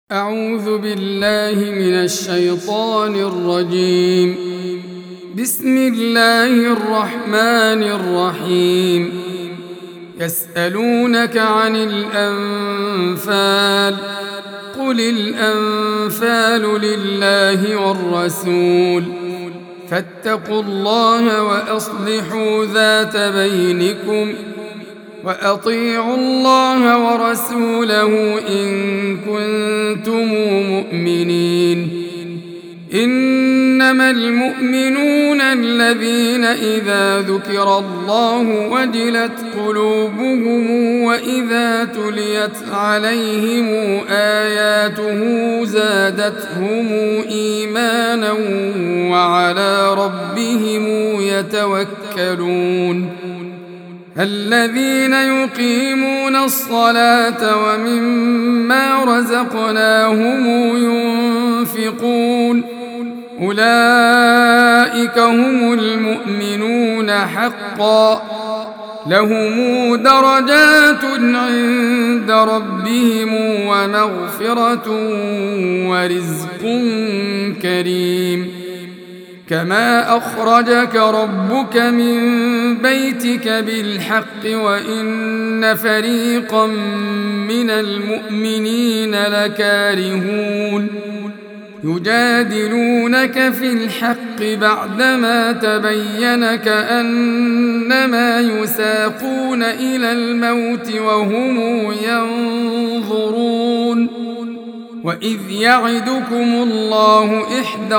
أعوذ بالله من الشيطان الرجيم. بسم الله الرحمن الرحيم. يسألونك عن الأنفال قل الأنفال لله والرسول فاتقوا الله وأصلحوا ذات بينكم وأطيعوا الله ورسوله إن كنتم مؤمنين. إنما المؤمنون الذين إذا ذكر الله وجلت قلوبهم وإذا تليت عليهم آياته زادتهم إيمانا وعلى ربهم يتوكلون. الذين يقيمون الصلاة ومما رزقناهم ينفقون أولئك هم المؤمنون حقا لهم درجات عند ربهم ومغفرة ورزق كريم. كما أخرجك ربك من بيتك بالحق وإن فريقا من المؤمنين لكارهون يجادلونك في الحق بعدما تبين كأنما يساقون إلى الموت وهم ينظرون. وإذ يعدكم الله إحدى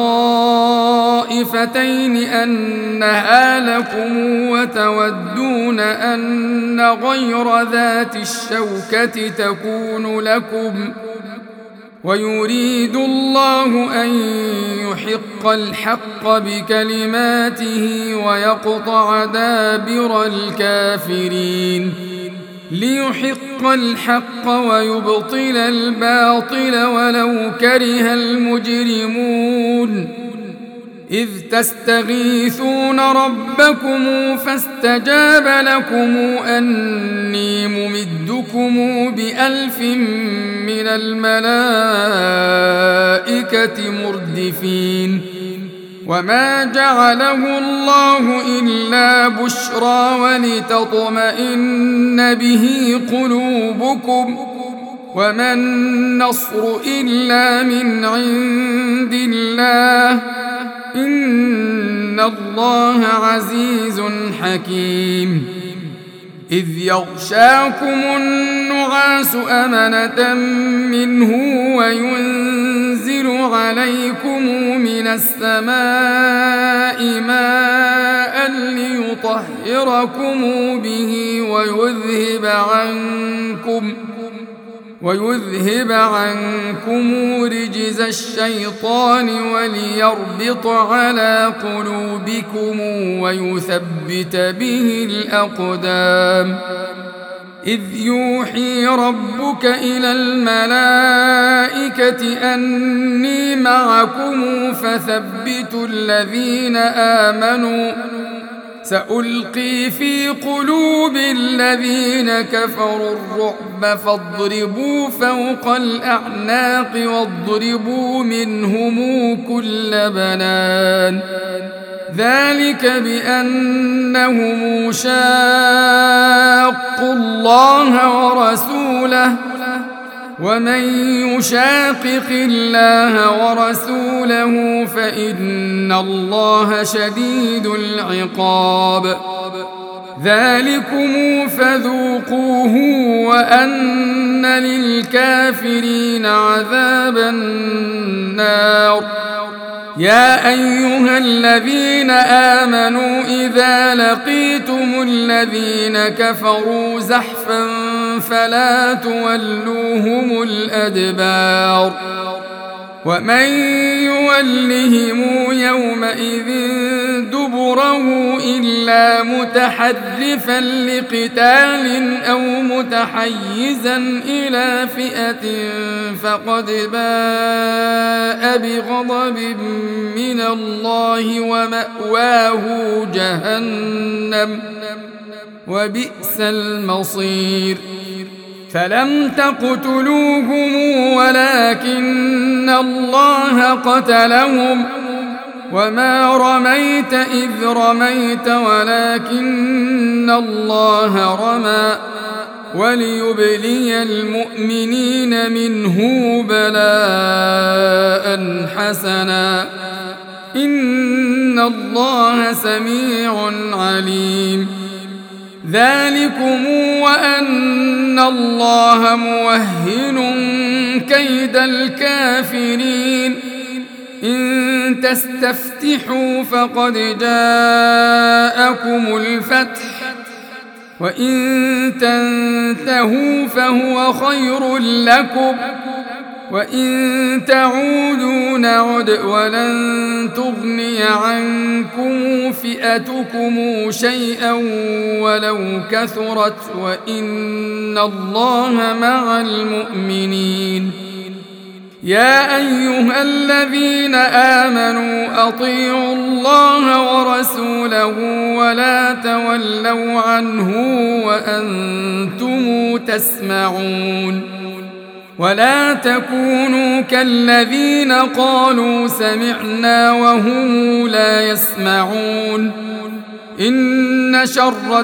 الطائفتين أنها لكم وتودون أن غير ذات الشوكة تكون لكم ويريد الله أن يحق الحق بكلماته ويقطع دابر الكافرين ليحق الحق ويبطل الباطل ولو كره المجرمون. إذ تستغيثون ربكم فاستجاب لكم أني ممدكم ب1000 من الملائكة مردفين. وما جعله الله إلا بشرى ولتطمئن به قلوبكم وما النصر إلا من عند الله إن الله عزيز حكيم. إذ يغشاكم النعاس أمنة منه وينزل عليكم من السماء ماء ليطهركم به ويذهب عنكم رجز الشيطان وليربط على قلوبكم ويثبت به الأقدام. إذ يوحي ربك إلى الملائكة أني معكم فثبتوا الذين آمنوا سألقي في قلوب الذين كفروا الرعب فاضربوا فوق الأعناق واضربوا منهم كل بنان. ذلك بأنهم شاقوا الله ورسوله ومن يشاقق الله ورسوله فإن الله شديد العقاب. ذلكم فذوقوه وأن للكافرين عذاب النار. يا أيها الذين آمنوا إذا لقيتم الذين كفروا زحفا فلا تولوهم الأدبار. ومن يولهم يومئذ دبره إلا متحرفا لقتال أو متحيزا إلى فئة فقد باء بغضب من الله ومأواه جهنم وبئس المصير. فلم تقتلوهم ولكن الله قتلهم وما رميت إذ رميت ولكن الله رمى وليبلي المؤمنين منه بلاء حسنا إن الله سميع عليم ذلكم وأن الله موهن كيد الكافرين إن تستفتحوا فقد جاءكم الفتح وإن تنتهوا فهو خير لكم وإن تعودوا نعد ولن تغني عنكم فئتكم شيئا ولو كثرت وإن الله مع المؤمنين يا أيها الذين آمنوا أطيعوا الله ورسوله ولا تولوا عنه وأنتم تسمعون ولا تكونوا كالذين قالوا سمعنا وهم لا يسمعون إن شر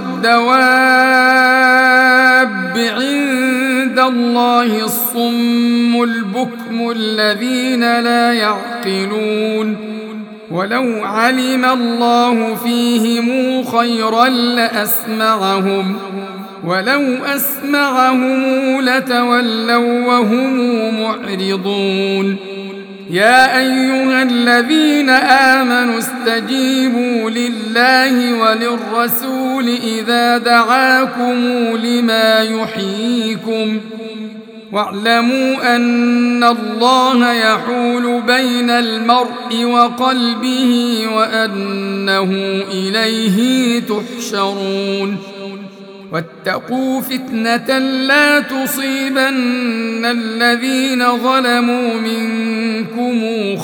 الدواب عند الله الصم البكم الذين لا يعقلون ولو علم الله فيهم خيرا لأسمعهم ولو أسمعهم لتولوا وهم معرضون يا أيها الذين آمنوا استجيبوا لله وللرسول إذا دعاكم لما يحييكم واعلموا أن الله يحول بين المرء وقلبه وأنه إليه تحشرون واتقوا فتنة لا تصيبن الذين ظلموا منكم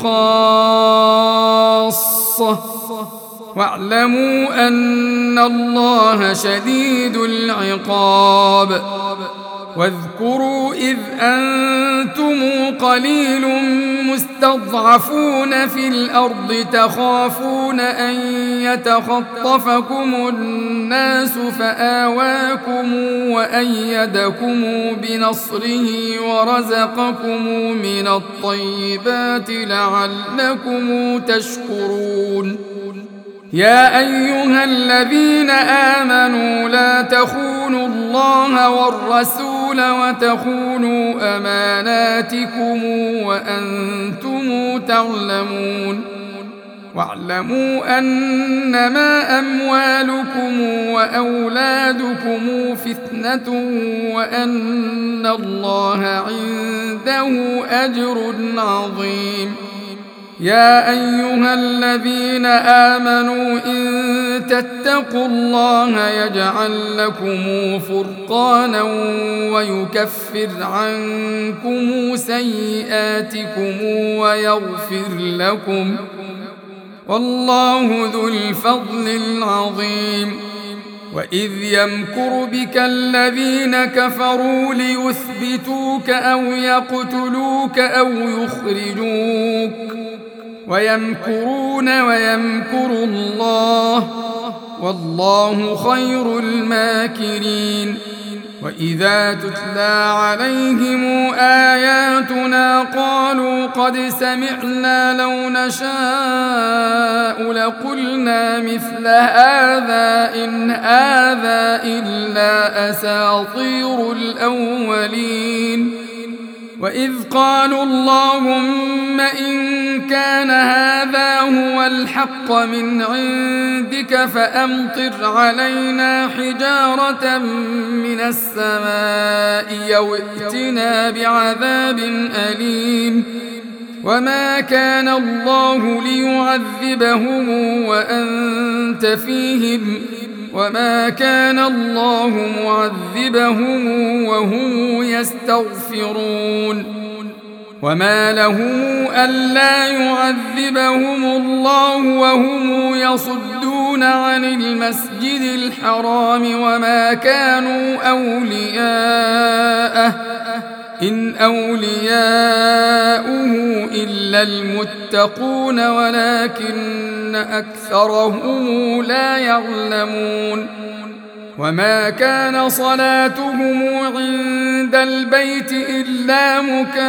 خاصة واعلموا أن الله شديد العقاب واذكروا إذ أنتم قليل مستضعفون في الأرض تخافون أن يتخطفكم الناس فآواكم وأيدكم بنصره ورزقكم من الطيبات لعلكم تشكرون يا أيها الذين آمنوا لا تخونوا الله والرسول وتخونوا أماناتكم وأنتم تعلمون واعلموا أنما أموالكم وأولادكم فتنة وأن الله عنده أجر عظيم يا أيها الذين آمنوا إن تتقوا الله يجعل لكم فرقانا ويكفر عنكم سيئاتكم ويغفر لكم والله ذو الفضل العظيم وإذ يمكر بك الذين كفروا ليثبتوك أو يقتلوك أو يخرجوك ويمكرون ويمكر الله والله خير الماكرين وإذا تتلى عليهم آياتنا قالوا قد سمعنا لو نشاء لقلنا مثل هذا إن هذا إلا أساطير الأولين وإذ قالوا اللهم إن كان هذا هو الحق من عندك فأمطر علينا حجارة من السماء أو ائتنا بعذاب أليم وما كان الله ليعذبهم وأنت فيهم وما كان الله معذبهم وهم يستغفرون وما لهم ألا يعذبهم الله وهم يصدون يصدون عن المسجد الحرام وما كانوا أولياءه إن أولياؤه إلا المتقون ولكن أكثرهم لا يعلمون وما كان صلاتهم عند البيت إلا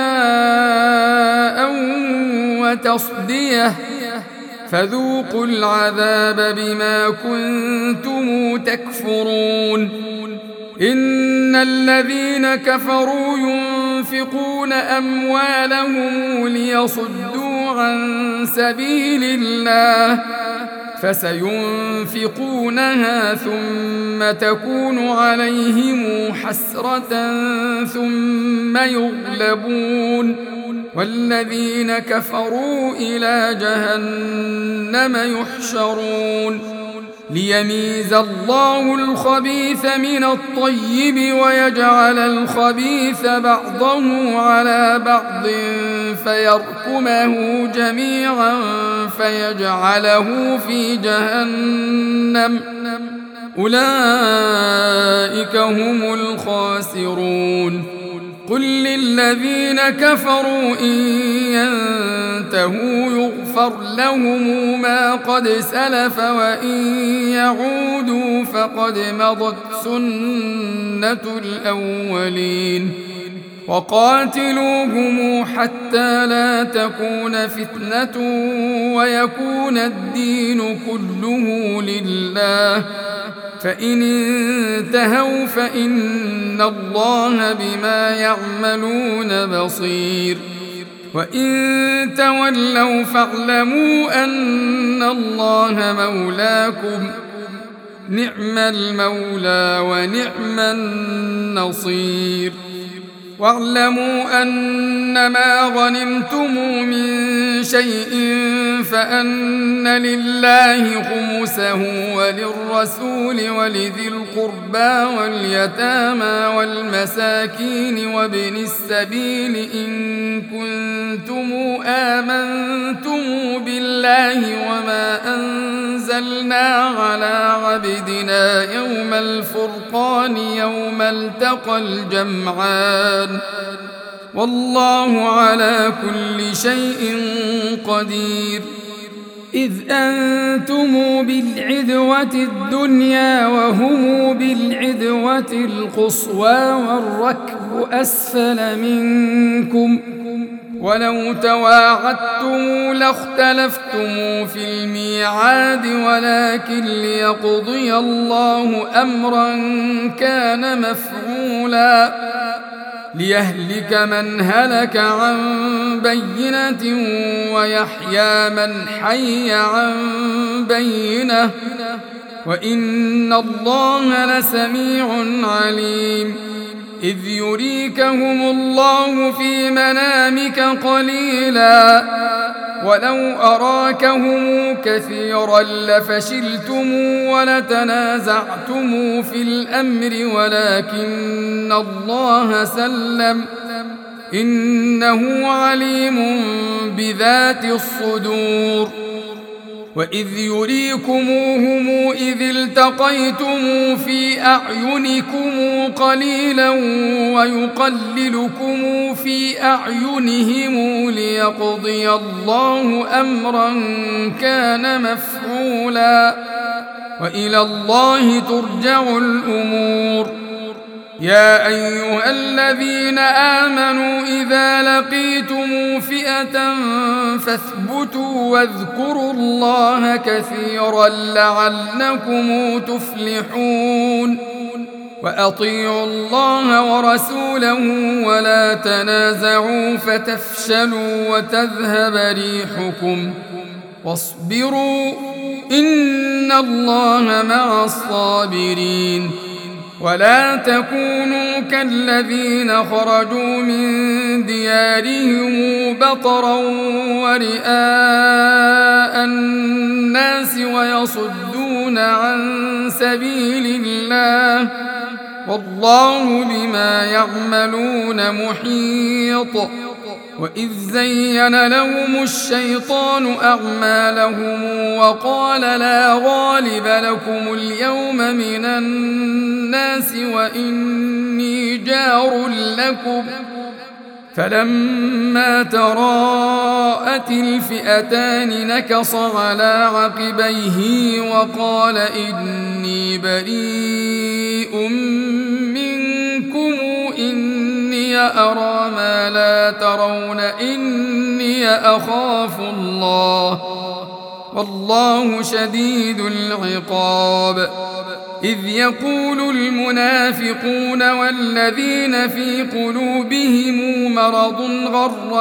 مكاء وتصدية فذوقوا العذاب بما كنتم تكفرون إن الذين كفروا ينفقون أموالهم ليصدوا عن سبيل الله فسينفقونها ثم تكون عليهم حسرة ثم يغلبون والذين كفروا إلى جهنم يحشرون ليميز الله الخبيث من الطيب ويجعل الخبيث بعضه على بعض فيركمه جميعا فيجعله في جهنم أولئك هم الخاسرون قل للذين كفروا إن ينتهوا يغفر لهم ما قد سلف وإن يعودوا فقد مضت سنة الأولين وقاتلوهم حتى لا تكون فتنة ويكون الدين كله لله فإن انتهوا فإن الله بما يعملون بصير وإن تولوا فاعلموا أن الله مولاكم نعم المولى ونعم النصير واعلموا أنما غنمتم من شيء فأن لله خمسه وللرسول ولذي القربى واليتامى والمساكين وابن السبيل إن كنتم آمنتم بالله وما أنزلنا على عبدنا يوم الفرقان يوم التقى الجمعان والله على كل شيء قدير إذ أنتم بالعدوة الدنيا وهم بالعدوة القصوى والركب أسفل منكم ولو تواعدتم لاختلفتم في الميعاد ولكن ليقضي الله أمرا كان مفعولا ليهلك من هلك عن بينة ويحيى من حي عن بينة وإن الله لسميع عليم إذ يريكهم الله في منامك قليلا ولو أراكهم كثيرا لفشلتم ولتنازعتم في الأمر ولكن الله سلم إنه عليم بذات الصدور وإذ يريكموهم إذ التقيتم في أعينكم قليلا ويقللكم في أعينهم ليقضي الله أمرا كان مفعولا وإلى الله ترجع الأمور يا أيها الذين آمنوا إذا لقيتم فئة فاثبتوا واذكروا الله كثيرا لعلكم تفلحون وأطيعوا الله ورسوله ولا تنازعوا فتفشلوا وتذهب ريحكم واصبروا إن الله مع الصابرين ولا تكونوا كالذين خرجوا من ديارهم بطرا ورئاء الناس ويصدون عن سبيل الله والله بما يعملون محيط وإذ زين لهم الشيطان أعمالهم وقال لا غالب لكم اليوم من الناس وإني جار لكم فلما تراءت الفئتان نكص على عقبيه وقال إني بريء منكم إني أرى ما لا ترون إني أخاف الله والله شديد العقاب إذ يقول المنافقون والذين في قلوبهم مرض غر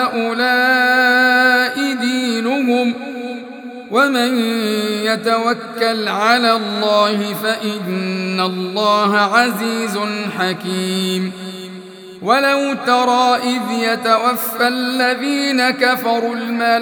هؤلاء دينهم ومن يتوكل على الله فإن الله عزيز حكيم ولو ترى إذ يتوفى الذين كفروا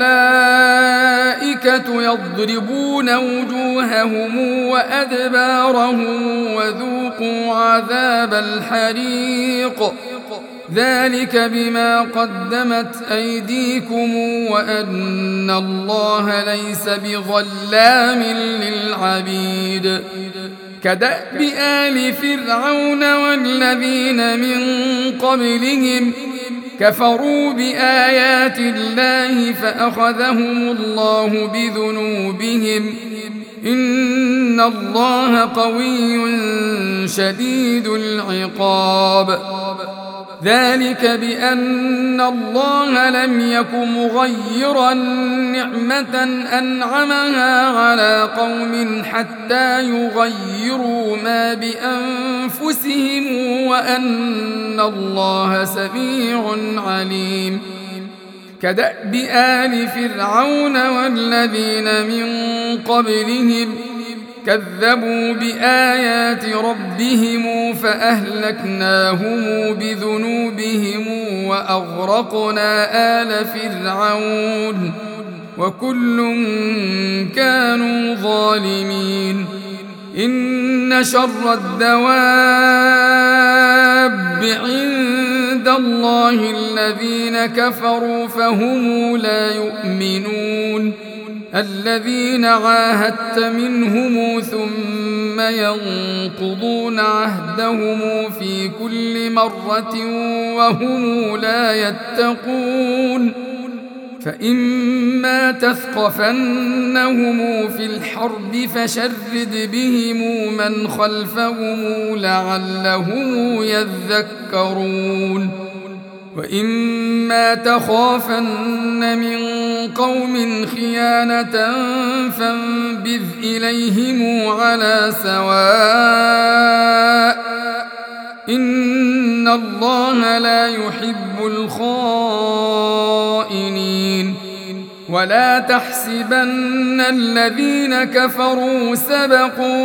الملائكة يضربون وجوههم وأدبارهم وذوقوا عذاب الحريق ذلك بما قدمت أيديكم وأن الله ليس بظلام للعبيد كدأب آل فرعون والذين من قبلهم كفروا بآيات الله فأخذهم الله بذنوبهم إن الله قوي شديد العقاب ذلك بأن الله لم يك مغيرا نعمة أنعمها على قوم حتى يغيروا ما بأنفسهم وأن الله سميع عليم كدأب آل فرعون والذين من قبلهم كذبوا بآيات ربهم فأهلكناهم بذنوبهم وأغرقنا آل فرعون وكل كانوا ظالمين إن شر الدواب عند الله الذين كفروا فهم لا يؤمنون الذين عاهدت منهم ثم ينقضون عهدهم في كل مرة وهم لا يتقون فإما تثقفنهم في الحرب فشرد بهم من خلفهم لعلهم يذكرون وإما تخافن من قوم خيانة فانبذ إليهم على سواء إن الله لا يحب الخائنين ولا تحسبن الذين كفروا سبقوا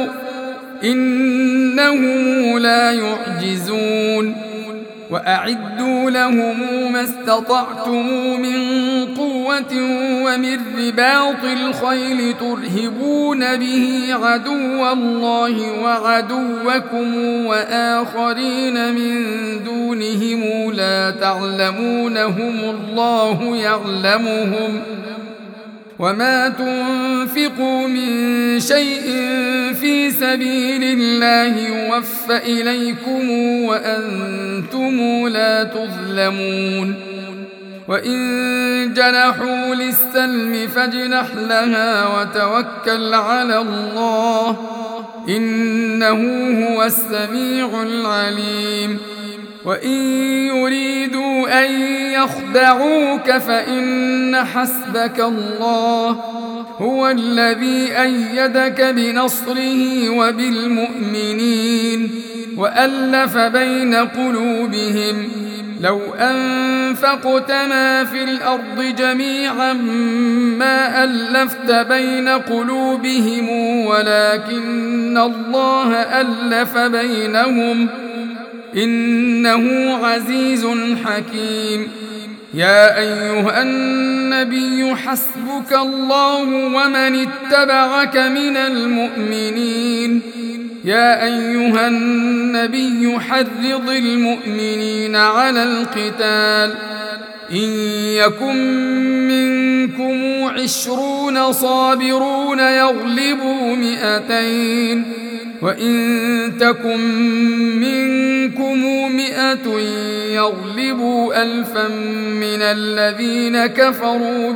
إنهم لا يعجزون وأعدوا لهم ما استطعتم من قوة ومن رباط الخيل ترهبون به عدو الله وعدوكم وآخرين من دونهم لا تعلمونهم الله يعلمهم وما تنفقوا من شيء في سبيل الله يوفى إليكم وأنتم لا تظلمون وإن جنحوا للسلم فاجنح لها وتوكل على الله إنه هو السميع العليم وإن يريدوا أن يخدعوك فإن حسبك الله هو الذي أيدك بنصره وبالمؤمنين وألف بين قلوبهم لو أنفقت ما في الأرض جميعا ما ألفت بين قلوبهم ولكن الله ألف بينهم إنه عزيز حكيم يا أيها النبي حسبك الله ومن اتبعك من المؤمنين يا أيها النبي حرض المؤمنين على القتال إن يكن منكم 20 صابرون يغلبوا 200 وإن تكن منكم 100 يغلبوا 1000 من الذين كفروا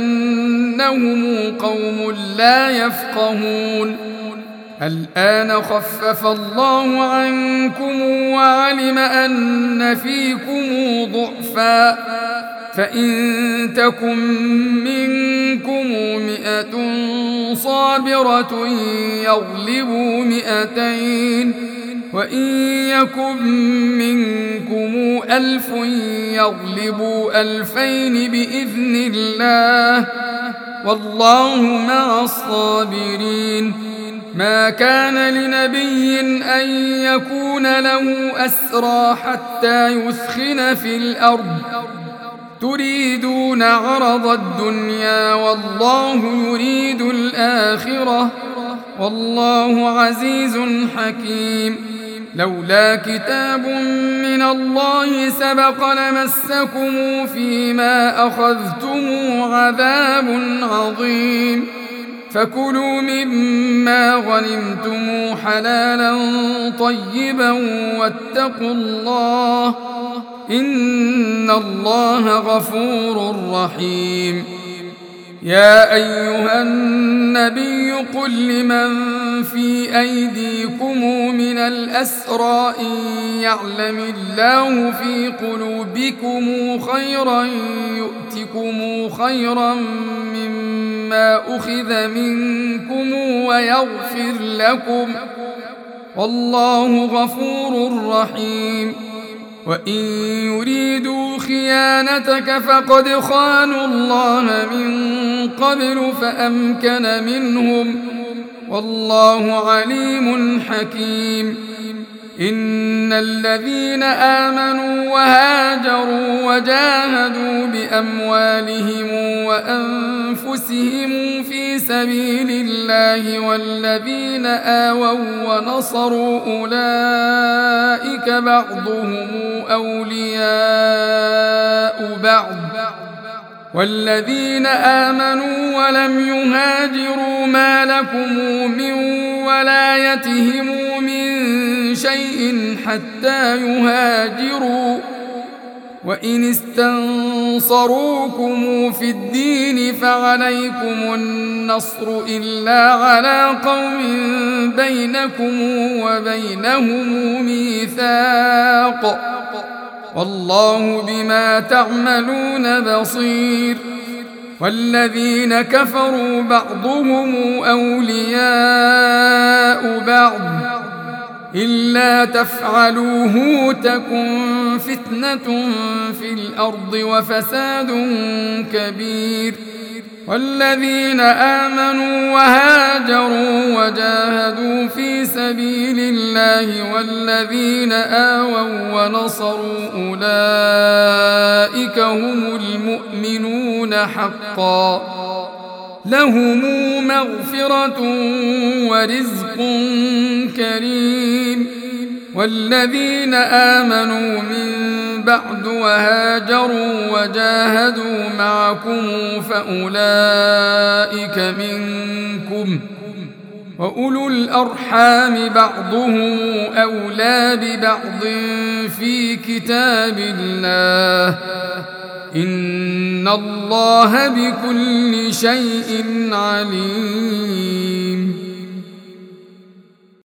بأنهم قوم لا يفقهون الآن خفف الله عنكم وعلم أن فيكم ضعفا فإن تكن منكم 100 صابرة يغلبوا 200 وإن يكن منكم 1000 يغلبوا 2000 بإذن الله والله مع الصابرين ما كان لنبي أن يكون له أسرى حتى يثخن في الأرض تريدون عرض الدنيا والله يريد الآخرة والله عزيز حكيم لولا كتاب من الله سبق لمسكم فيما أخذتم عذاب عظيم فكلوا مما غنمتم حلالا طيبا واتقوا الله إن الله غفور رحيم يا أيها النبي قل لمن في أيديكم من الأسرى إن يعلم الله في قلوبكم خيرا يؤتكم خيرا مما أخذ منكم ويغفر لكم والله غفور رحيم وإن يريدوا خيانتك فقد خانوا الله من قبل فأمكن منهم والله عليم حكيم إن الذين آمنوا وهاجروا وجاهدوا بأموالهم وأنفسهم في سبيل الله والذين آووا ونصروا أولئك بعضهم أولياء بعض والذين آمنوا ولم يهاجروا ما لكم من ولايتهم من شيء حتى يهاجروا وإن استنصروكم في الدين فعليكم النصر إلا على قوم بينكم وبينهم ميثاق والله بما تعملون بصير والذين كفروا بعضهم أولياء بعض إلا تفعلوه تكن فتنة في الأرض وفساد كبير والذين آمنوا وهاجروا وجاهدوا في سبيل الله والذين آووا ونصروا أولئك هم المؤمنون حقا لهم مغفرة ورزق كريم والذين آمنوا من بعد وهاجروا وجاهدوا معكم فأولئك منكم وأولو الأرحام بعضهم أولى ببعض في كتاب الله إن الله بكل شيء عليم